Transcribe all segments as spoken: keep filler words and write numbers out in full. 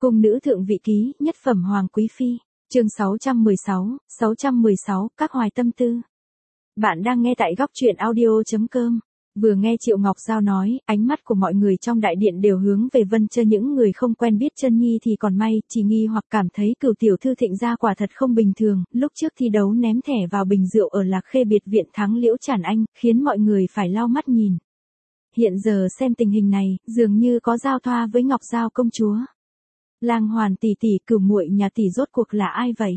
Cung nữ thượng vị ký, nhất phẩm hoàng quý phi, chương sáu trăm mười sáu, sáu trăm mười sáu, các hoài tâm tư. Bạn đang nghe tại góc truyện audio.com. Vừa nghe Triệu Ngọc Giao nói, ánh mắt của mọi người trong đại điện đều hướng về Vân Chân, những người không quen biết Chân Nhi thì còn may, chỉ nghi hoặc cảm thấy Cửu tiểu thư Thịnh gia quả thật không bình thường, lúc trước thi đấu ném thẻ vào bình rượu ở Lạc Khê biệt viện thắng Liễu Trản Anh, khiến mọi người phải lau mắt nhìn. Hiện giờ xem tình hình này, dường như có giao thoa với Ngọc Giao công chúa. Lang Hoàn tỷ tỷ, Cửu muội nhà tỷ rốt cuộc là ai vậy?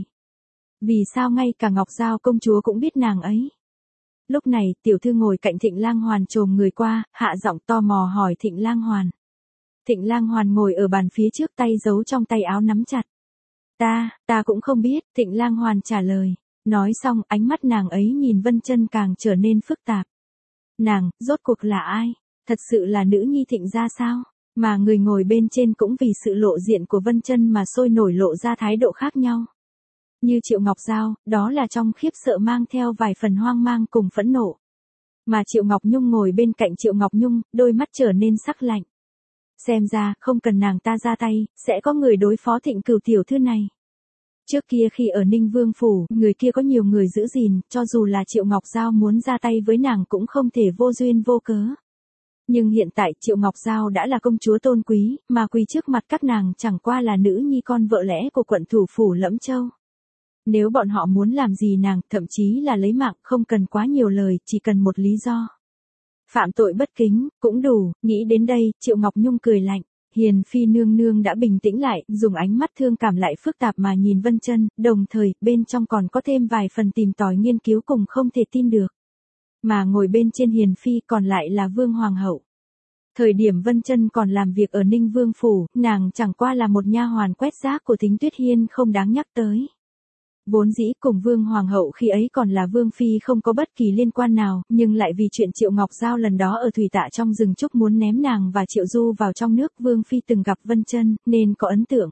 Vì sao ngay cả Ngọc Giao công chúa cũng biết nàng ấy? Lúc này, tiểu thư ngồi cạnh Thịnh Lang Hoàn chồm người qua, hạ giọng tò mò hỏi Thịnh Lang Hoàn. Thịnh Lang Hoàn ngồi ở bàn phía trước, tay giấu trong tay áo nắm chặt. Ta, ta cũng không biết, Thịnh Lang Hoàn trả lời. Nói xong, ánh mắt nàng ấy nhìn Vân Chân càng trở nên phức tạp. Nàng, rốt cuộc là ai? Thật sự là nữ nhi Thịnh gia sao? Mà người ngồi bên trên cũng vì sự lộ diện của Vân Chân mà sôi nổi lộ ra thái độ khác nhau. Như Triệu Ngọc Giao, đó là trong khiếp sợ mang theo vài phần hoang mang cùng phẫn nộ. Mà Triệu Ngọc Nhung ngồi bên cạnh Triệu Ngọc Nhung, đôi mắt trở nên sắc lạnh. Xem ra, không cần nàng ta ra tay, sẽ có người đối phó Thịnh Cửu tiểu thư này. Trước kia khi ở Ninh Vương Phủ, người kia có nhiều người giữ gìn, cho dù là Triệu Ngọc Giao muốn ra tay với nàng cũng không thể vô duyên vô cớ. Nhưng hiện tại Triệu Ngọc Giao đã là công chúa tôn quý, mà quỳ trước mặt các nàng chẳng qua là nữ nhi con vợ lẽ của quận thủ phủ Lẫm Châu. Nếu bọn họ muốn làm gì nàng, thậm chí là lấy mạng, không cần quá nhiều lời, chỉ cần một lý do. Phạm tội bất kính, cũng đủ. Nghĩ đến đây, Triệu Ngọc Nhung cười lạnh. Hiền phi nương nương đã bình tĩnh lại, dùng ánh mắt thương cảm lại phức tạp mà nhìn Vân Chân, đồng thời, bên trong còn có thêm vài phần tìm tòi nghiên cứu cùng không thể tin được. Mà ngồi bên trên Hiền phi còn lại là Vương Hoàng hậu. Thời điểm Vân Chân còn làm việc ở Ninh Vương Phủ, nàng chẳng qua là một nha hoàn quét rác của Thính Tuyết Hiên không đáng nhắc tới. Vốn dĩ cùng Vương Hoàng hậu khi ấy còn là Vương Phi không có bất kỳ liên quan nào, nhưng lại vì chuyện Triệu Ngọc Giao lần đó ở thủy tạ trong rừng trúc muốn ném nàng và Triệu Du vào trong nước, Vương Phi từng gặp Vân Chân, nên có ấn tượng.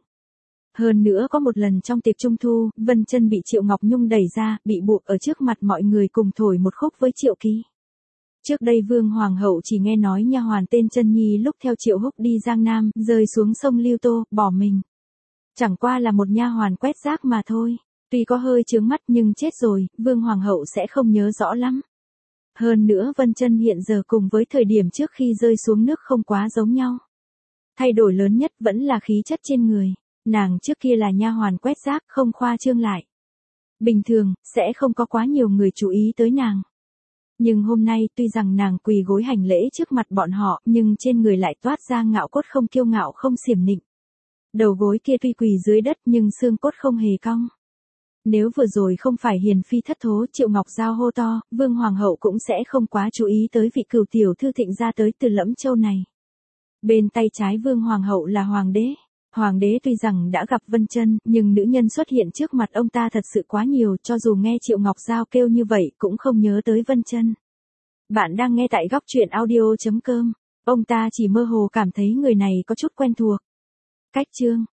Hơn nữa có một lần trong tiệc trung thu, Vân Chân bị Triệu Ngọc Nhung đẩy ra, bị buộc ở trước mặt mọi người cùng thổi một khúc với Triệu Ký. Trước đây Vương Hoàng hậu chỉ nghe nói nha hoàn tên Chân Nhi lúc theo Triệu Húc đi Giang Nam, rơi xuống sông Lưu Tô, bỏ mình. Chẳng qua là một nha hoàn quét rác mà thôi. Tuy có hơi chướng mắt nhưng chết rồi, Vương Hoàng hậu sẽ không nhớ rõ lắm. Hơn nữa Vân Chân hiện giờ cùng với thời điểm trước khi rơi xuống nước không quá giống nhau. Thay đổi lớn nhất vẫn là khí chất trên người. Nàng trước kia là nha hoàn quét rác, không khoa trương lại. Bình thường, sẽ không có quá nhiều người chú ý tới nàng. Nhưng hôm nay tuy rằng nàng quỳ gối hành lễ trước mặt bọn họ, nhưng trên người lại toát ra ngạo cốt không kiêu ngạo không xiểm nịnh. Đầu gối kia tuy quỳ dưới đất nhưng xương cốt không hề cong. Nếu vừa rồi không phải Hiền phi thất thố, Triệu Ngọc Giao hô to, Vương Hoàng hậu cũng sẽ không quá chú ý tới vị Cửu tiểu thư Thịnh gia tới từ Lẫm Châu này. Bên tay trái Vương Hoàng hậu là Hoàng đế. Hoàng đế tuy rằng đã gặp Vân Chân, nhưng nữ nhân xuất hiện trước mặt ông ta thật sự quá nhiều, cho dù nghe Triệu Ngọc Giao kêu như vậy cũng không nhớ tới Vân Chân. Bạn đang nghe tại góc truyện audio.com. Ông ta chỉ mơ hồ cảm thấy người này có chút quen thuộc. Cách chương